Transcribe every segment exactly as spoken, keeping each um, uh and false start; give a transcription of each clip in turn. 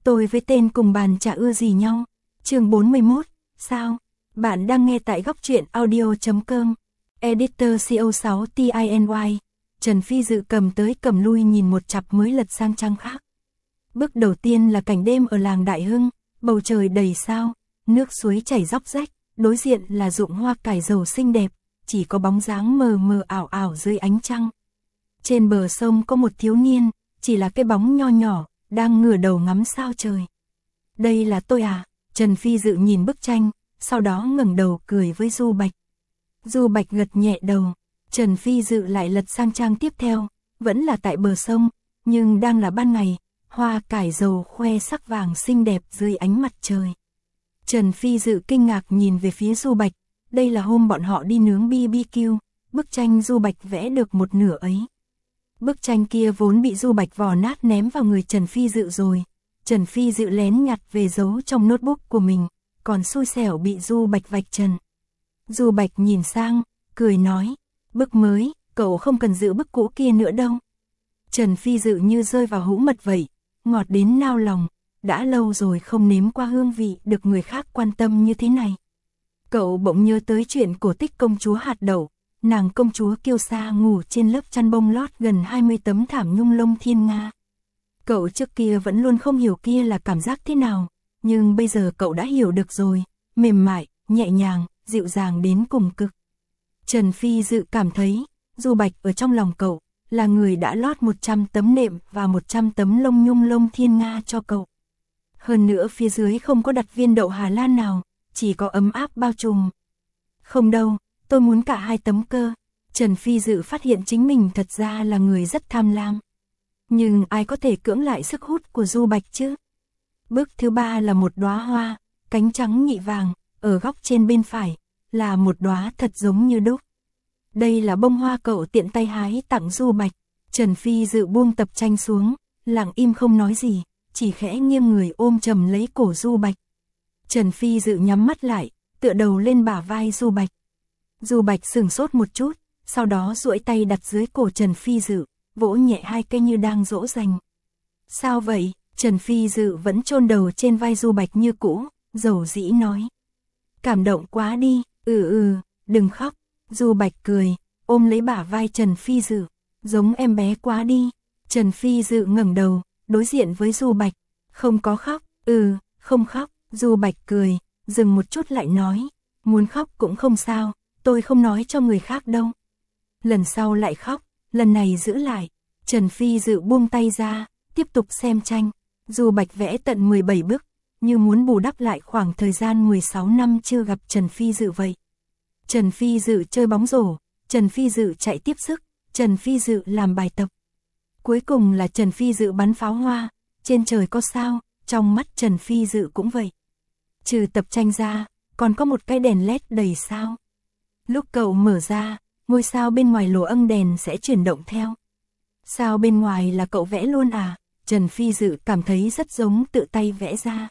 Tôi với tên cùng bàn chả ưa gì nhau. Chương bốn mươi mốt, sao? Bạn đang nghe tại góc truyện audio chấm com. Editor C O sáu T I N Y. Trần Phi Dự cầm tới cầm lui nhìn một chặp mới lật sang trang khác. Bước đầu tiên là cảnh đêm ở làng Đại Hưng, bầu trời đầy sao, nước suối chảy róc rách, đối diện là ruộng hoa cải dầu xinh đẹp, chỉ có bóng dáng mờ mờ ảo ảo dưới ánh trăng. Trên bờ sông có một thiếu niên, chỉ là cái bóng nho nhỏ, đang ngửa đầu ngắm sao trời. Đây là tôi à? Trần Phi Dự nhìn bức tranh, sau đó ngẩng đầu cười với Du Bạch. Du Bạch gật nhẹ đầu, Trần Phi Dự lại lật sang trang tiếp theo, vẫn là tại bờ sông, nhưng đang là ban ngày, hoa cải dầu khoe sắc vàng xinh đẹp dưới ánh mặt trời. Trần Phi Dự kinh ngạc nhìn về phía Du Bạch, đây là hôm bọn họ đi nướng B B Q, bức tranh Du Bạch vẽ được một nửa ấy. Bức tranh kia vốn bị Du Bạch vò nát ném vào người Trần Phi Dự rồi, Trần Phi Dự lén nhặt về giấu trong notebook của mình, còn xui xẻo bị Du Bạch vạch trần. Du Bạch nhìn sang, cười nói, bức mới, cậu không cần giữ bức cũ kia nữa đâu. Trần Phi Dự như rơi vào hũ mật vậy, ngọt đến nao lòng, đã lâu rồi không nếm qua hương vị được người khác quan tâm như thế này. Cậu bỗng nhớ tới chuyện cổ tích công chúa hạt đậu, nàng công chúa Kiêu Sa ngủ trên lớp chăn bông lót gần hai mươi tấm thảm nhung lông thiên nga. Cậu trước kia vẫn luôn không hiểu kia là cảm giác thế nào, nhưng bây giờ cậu đã hiểu được rồi, mềm mại, nhẹ nhàng, dịu dàng đến cùng cực. Trần Phi Dự cảm thấy, Du Bạch ở trong lòng cậu, là người đã lót một trăm tấm nệm và một trăm tấm lông nhung lông thiên nga cho cậu. Hơn nữa phía dưới không có đặt viên đậu Hà Lan nào, chỉ có ấm áp bao trùm. Không đâu, tôi muốn cả hai tấm cơ. Trần Phi Dự phát hiện chính mình thật ra là người rất tham lam. Nhưng ai có thể cưỡng lại sức hút của Du Bạch chứ? Bước thứ ba là một đóa hoa, cánh trắng nhị vàng, ở góc trên bên phải, là một đóa thật giống như đúc. Đây là bông hoa cậu tiện tay hái tặng Du Bạch. Trần Phi Dự buông tập tranh xuống, lặng im không nói gì, chỉ khẽ nghiêng người ôm chầm lấy cổ Du Bạch. Trần Phi Dự nhắm mắt lại, tựa đầu lên bả vai Du Bạch. Du Bạch sửng sốt một chút, sau đó duỗi tay đặt dưới cổ Trần Phi Dự, vỗ nhẹ hai cái như đang dỗ dành. Sao vậy? Trần Phi Dự vẫn chôn đầu trên vai Du Bạch như cũ, dầu dĩ nói. Cảm động quá đi, ừ ừ, đừng khóc. Du Bạch cười, ôm lấy bả vai Trần Phi Dự, giống em bé quá đi. Trần Phi Dự ngẩng đầu, đối diện với Du Bạch, không có khóc, ừ, không khóc. Du Bạch cười, dừng một chút lại nói, muốn khóc cũng không sao, tôi không nói cho người khác đâu. Lần sau lại khóc, lần này giữ lại. Trần Phi Dự buông tay ra, tiếp tục xem tranh. Du Bạch vẽ tận mười bảy bức, như muốn bù đắp lại khoảng thời gian mười sáu năm chưa gặp Trần Phi Dự vậy. Trần Phi Dự chơi bóng rổ, Trần Phi Dự chạy tiếp sức, Trần Phi Dự làm bài tập. Cuối cùng là Trần Phi Dự bắn pháo hoa, trên trời có sao, trong mắt Trần Phi Dự cũng vậy. Trừ tập tranh ra, còn có một cái đèn led đầy sao. Lúc cậu mở ra, ngôi sao bên ngoài lỗ âng đèn sẽ chuyển động theo. Sao bên ngoài là cậu vẽ luôn à? Trần Phi Dự cảm thấy rất giống tự tay vẽ ra.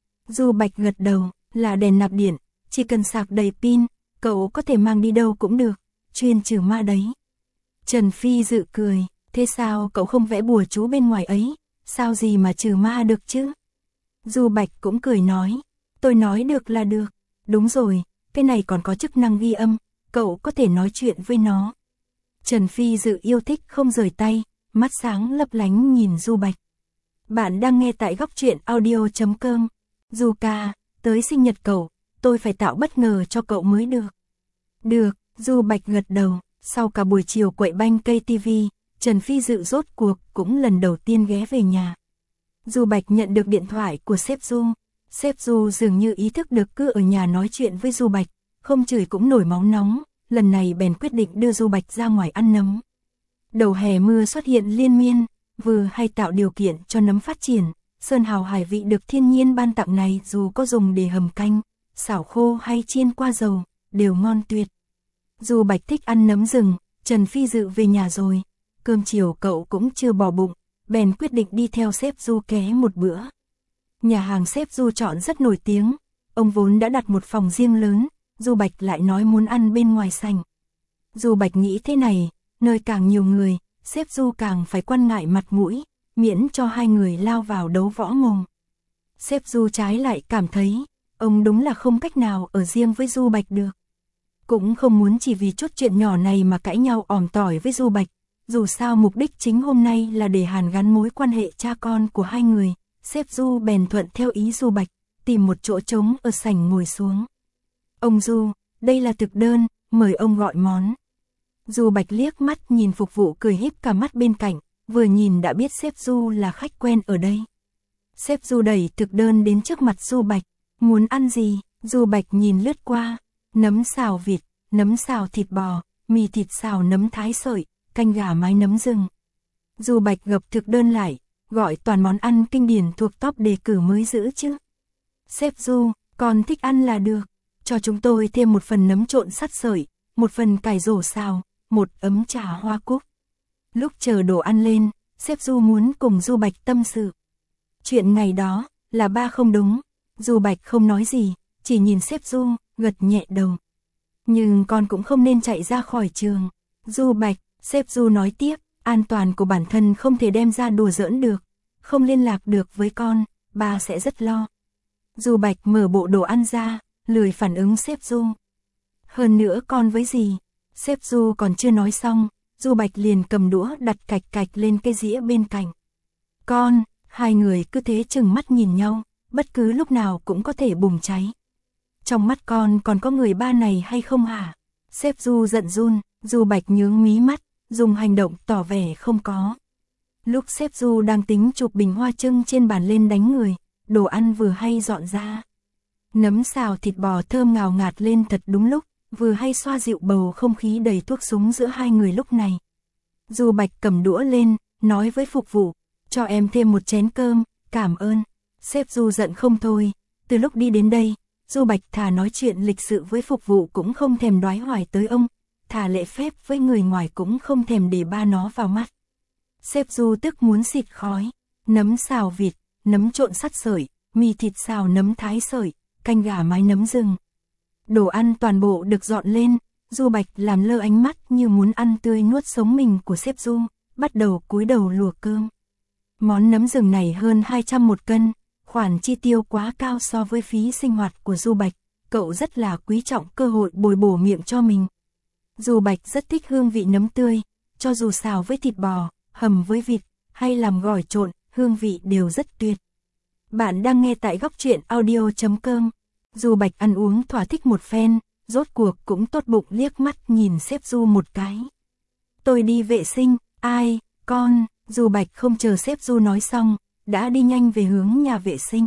Du Bạch gật đầu, là đèn nạp điện, chỉ cần sạc đầy pin, cậu có thể mang đi đâu cũng được, chuyên trừ ma đấy. Trần Phi Dự cười, thế sao cậu không vẽ bùa chú bên ngoài ấy, sao gì mà trừ ma được chứ? Du Bạch cũng cười nói, tôi nói được là được, đúng rồi, cái này còn có chức năng ghi âm, cậu có thể nói chuyện với nó. Trần Phi Dự yêu thích không rời tay, mắt sáng lấp lánh nhìn Du Bạch. Bạn đang nghe tại góc truyện audio chấm com. Du ca, tới sinh nhật cậu, tôi phải tạo bất ngờ cho cậu mới được. Được, Du Bạch gật đầu, sau cả buổi chiều quậy banh cây tivi, Trần Phi Dự rốt cuộc cũng lần đầu tiên ghé về nhà. Du Bạch nhận được điện thoại của sếp Du. Sếp Du dường như ý thức được cứ ở nhà nói chuyện với Du Bạch, không chửi cũng nổi máu nóng, lần này bèn quyết định đưa Du Bạch ra ngoài ăn nấm. Đầu hè mưa xuất hiện liên miên, vừa hay tạo điều kiện cho nấm phát triển, sơn hào hải vị được thiên nhiên ban tặng này dù có dùng để hầm canh, xào khô hay chiên qua dầu, đều ngon tuyệt. Du Bạch thích ăn nấm rừng, Trần Phi Dự về nhà rồi, cơm chiều cậu cũng chưa bỏ bụng, bèn quyết định đi theo sếp Du ké một bữa. Nhà hàng sếp Du chọn rất nổi tiếng, ông vốn đã đặt một phòng riêng lớn, Du Bạch lại nói muốn ăn bên ngoài sảnh. Du Bạch nghĩ thế này, nơi càng nhiều người, sếp Du càng phải quan ngại mặt mũi, miễn cho hai người lao vào đấu võ mồm. Sếp Du trái lại cảm thấy, ông đúng là không cách nào ở riêng với Du Bạch được. Cũng không muốn chỉ vì chút chuyện nhỏ này mà cãi nhau òm tỏi với Du Bạch. Dù sao mục đích chính hôm nay là để hàn gắn mối quan hệ cha con của hai người. Sếp Du bèn thuận theo ý Du Bạch, tìm một chỗ trống ở sảnh ngồi xuống. Ông Du, đây là thực đơn, mời ông gọi món. Du Bạch liếc mắt nhìn phục vụ cười híp cả mắt bên cạnh, vừa nhìn đã biết sếp Du là khách quen ở đây. Sếp Du đẩy thực đơn đến trước mặt Du Bạch, muốn ăn gì? Du Bạch nhìn lướt qua, nấm xào vịt, nấm xào thịt bò, mì thịt xào nấm thái sợi, canh gà mái nấm rừng. Du Bạch gập thực đơn lại, gọi toàn món ăn kinh điển thuộc top đề cử mới giữ chứ. Sếp Du, con thích ăn là được, cho chúng tôi thêm một phần nấm trộn sắt sợi, một phần cải rổ xào, một ấm trà hoa cúc. Lúc chờ đồ ăn lên, sếp Du muốn cùng Du Bạch tâm sự. Chuyện ngày đó, là ba không đúng, Du Bạch không nói gì, chỉ nhìn sếp Du, gật nhẹ đầu. Nhưng con cũng không nên chạy ra khỏi trường. Du Bạch, sếp Du nói tiếp, an toàn của bản thân không thể đem ra đùa giỡn được, không liên lạc được với con, ba sẽ rất lo. Du Bạch mở bộ đồ ăn ra, lười phản ứng sếp Du. Hơn nữa con với gì? Sếp Du còn chưa nói xong, Du Bạch liền cầm đũa đặt cạch cạch lên cái dĩa bên cạnh. Con, hai người cứ thế chừng mắt nhìn nhau, bất cứ lúc nào cũng có thể bùng cháy. Trong mắt con còn có người ba này hay không hả? Sếp Du giận run, Du Bạch nhướng mí mắt, dùng hành động tỏ vẻ không có. Lúc sếp Du đang tính chụp bình hoa trưng trên bàn lên đánh người, đồ ăn vừa hay dọn ra. Nấm xào thịt bò thơm ngào ngạt lên thật đúng lúc, vừa hay xoa dịu bầu không khí đầy thuốc súng giữa hai người lúc này. Du Bạch cầm đũa lên, nói với phục vụ, cho em thêm một chén cơm, cảm ơn. Sếp Du giận không thôi, từ lúc đi đến đây, Du Bạch thà nói chuyện lịch sự với phục vụ cũng không thèm đoái hoài tới ông, thà lễ phép với người ngoài cũng không thèm để ba nó vào mắt. Sếp Du tức muốn xịt khói, nấm xào vịt, nấm trộn sắt sợi, mì thịt xào nấm thái sợi, canh gà mái nấm rừng. Đồ ăn toàn bộ được dọn lên, Du Bạch làm lơ ánh mắt như muốn ăn tươi nuốt sống mình của sếp Du, bắt đầu cúi đầu lùa cơm. Món nấm rừng này hơn hai trăm một cân, khoản chi tiêu quá cao so với phí sinh hoạt của Du Bạch, cậu rất là quý trọng cơ hội bồi bổ miệng cho mình. Du Bạch rất thích hương vị nấm tươi, cho dù xào với thịt bò, hầm với vịt, hay làm gỏi trộn, hương vị đều rất tuyệt. Bạn đang nghe tại góc truyện audio chấm com. Du Bạch ăn uống thỏa thích một phen, rốt cuộc cũng tốt bụng liếc mắt nhìn sếp Du một cái. Tôi đi vệ sinh, ai, con, Du Bạch không chờ sếp Du nói xong, đã đi nhanh về hướng nhà vệ sinh.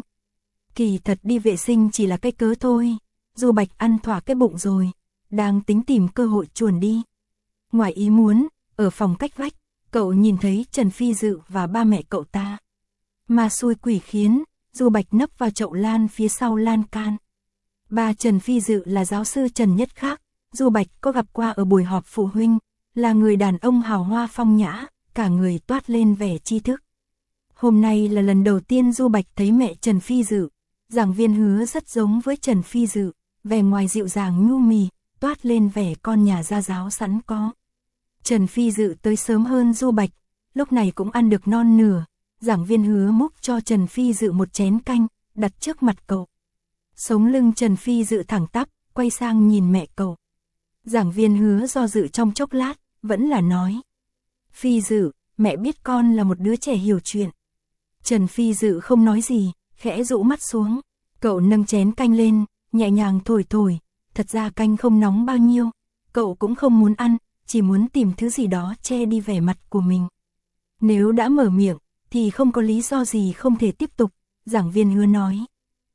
Kỳ thật đi vệ sinh chỉ là cái cớ thôi, Du Bạch ăn thỏa cái bụng rồi, đang tính tìm cơ hội chuồn đi. Ngoài ý muốn, ở phòng cách vách, cậu nhìn thấy Trần Phi Dự và ba mẹ cậu ta. Mà xui quỷ khiến, Du Bạch nấp vào chậu lan phía sau lan can. Ba Trần Phi Dự là giáo sư Trần Nhất Khác, Du Bạch có gặp qua ở buổi họp phụ huynh, là người đàn ông hào hoa phong nhã, cả người toát lên vẻ tri thức. Hôm nay là lần đầu tiên Du Bạch thấy mẹ Trần Phi Dự, giảng viên Hứa rất giống với Trần Phi Dự, vẻ ngoài dịu dàng nhu mì, toát lên vẻ con nhà gia giáo sẵn có. Trần Phi Dự tới sớm hơn Du Bạch, lúc này cũng ăn được non nửa, giảng viên Hứa múc cho Trần Phi Dự một chén canh, đặt trước mặt cậu. Sống lưng Trần Phi Dự thẳng tắp, quay sang nhìn mẹ cậu. Giảng viên Hứa do dự trong chốc lát, vẫn là nói. Phi Dự, mẹ biết con là một đứa trẻ hiểu chuyện. Trần Phi Dự không nói gì, khẽ rũ mắt xuống. Cậu nâng chén canh lên, nhẹ nhàng thổi thổi. Thật ra canh không nóng bao nhiêu. Cậu cũng không muốn ăn, chỉ muốn tìm thứ gì đó che đi vẻ mặt của mình. Nếu đã mở miệng, thì không có lý do gì không thể tiếp tục. Giảng viên Hứa nói.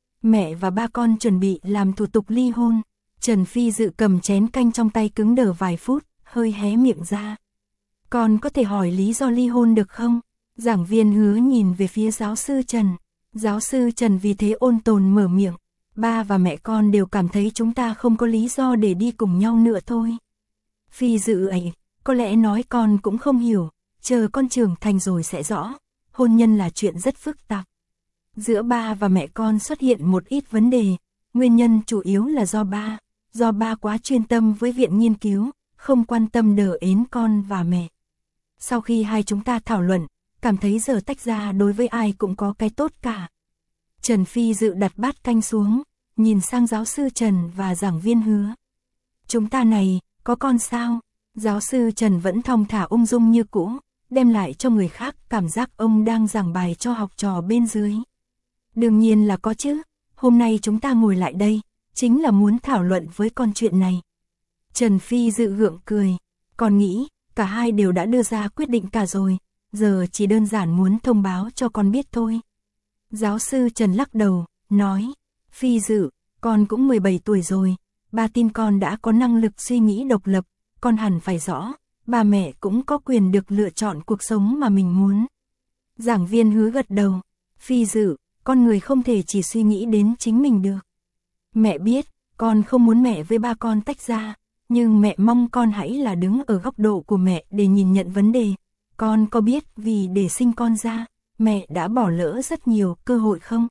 Mẹ và ba con chuẩn bị làm thủ tục ly hôn. Trần Phi Dự cầm chén canh trong tay cứng đờ vài phút, hơi hé miệng ra. Con có thể hỏi lý do ly hôn được không? Giảng viên Hứa nhìn về phía giáo sư Trần. Giáo sư Trần vì thế ôn tồn mở miệng. Ba và mẹ con đều cảm thấy chúng ta không có lý do để đi cùng nhau nữa thôi. Phi Dự ấy, có lẽ nói con cũng không hiểu, chờ con trưởng thành rồi sẽ rõ. Hôn nhân là chuyện rất phức tạp. Giữa ba và mẹ con xuất hiện một ít vấn đề, nguyên nhân chủ yếu là do ba, do ba quá chuyên tâm với viện nghiên cứu, không quan tâm đờ ến con và mẹ. Sau khi hai chúng ta thảo luận, cảm thấy giờ tách ra đối với ai cũng có cái tốt cả. Trần Phi Dự đặt bát canh xuống, nhìn sang giáo sư Trần và giảng viên Hứa. Chúng ta này, có con sao? Giáo sư Trần vẫn thong thả ung dung như cũ, đem lại cho người khác cảm giác ông đang giảng bài cho học trò bên dưới. Đương nhiên là có chứ, hôm nay chúng ta ngồi lại đây, chính là muốn thảo luận với con chuyện này. Trần Phi Dự gượng cười, con nghĩ, cả hai đều đã đưa ra quyết định cả rồi, giờ chỉ đơn giản muốn thông báo cho con biết thôi. Giáo sư Trần lắc đầu, nói, Phi Dự, con cũng mười bảy tuổi rồi, ba tin con đã có năng lực suy nghĩ độc lập, con hẳn phải rõ, ba mẹ cũng có quyền được lựa chọn cuộc sống mà mình muốn. Giảng viên Hứa gật đầu, Phi Dự, con người không thể chỉ suy nghĩ đến chính mình được. Mẹ biết, con không muốn mẹ với ba con tách ra, nhưng mẹ mong con hãy là đứng ở góc độ của mẹ để nhìn nhận vấn đề. Con có biết vì để sinh con ra, mẹ đã bỏ lỡ rất nhiều cơ hội không?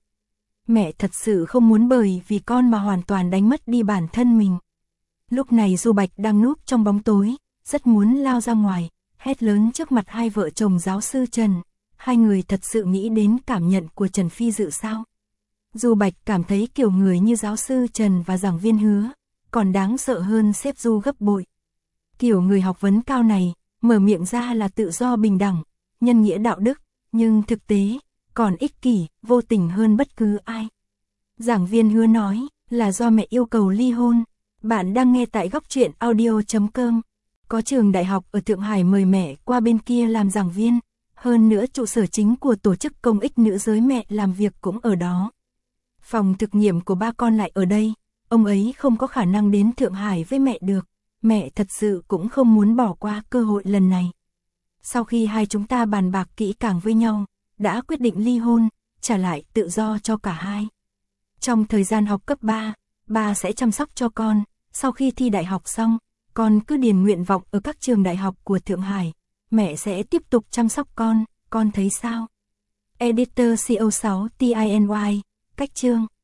Mẹ thật sự không muốn bởi vì con mà hoàn toàn đánh mất đi bản thân mình. Lúc này Du Bạch đang núp trong bóng tối, rất muốn lao ra ngoài, hét lớn trước mặt hai vợ chồng giáo sư Trần. Hai người thật sự nghĩ đến cảm nhận của Trần Phi Dự sao? Du Bạch cảm thấy kiểu người như giáo sư Trần và giảng viên Hứa, còn đáng sợ hơn sếp Du gấp bội. Kiểu người học vấn cao này, mở miệng ra là tự do bình đẳng, nhân nghĩa đạo đức, nhưng thực tế, còn ích kỷ, vô tình hơn bất cứ ai. Giảng viên Hứa nói, là do mẹ yêu cầu ly hôn. Bạn đang nghe tại góc truyện audio chấm com. Có trường đại học ở Thượng Hải mời mẹ qua bên kia làm giảng viên, hơn nữa trụ sở chính của tổ chức công ích nữ giới mẹ làm việc cũng ở đó. Phòng thực nghiệm của ba con lại ở đây, ông ấy không có khả năng đến Thượng Hải với mẹ được, mẹ thật sự cũng không muốn bỏ qua cơ hội lần này. Sau khi hai chúng ta bàn bạc kỹ càng với nhau, đã quyết định ly hôn, trả lại tự do cho cả hai. Trong thời gian học cấp ba, ba sẽ chăm sóc cho con, sau khi thi đại học xong, con cứ điền nguyện vọng ở các trường đại học của Thượng Hải, mẹ sẽ tiếp tục chăm sóc con, con thấy sao? Editor C O sáu T I N Y, cách chương.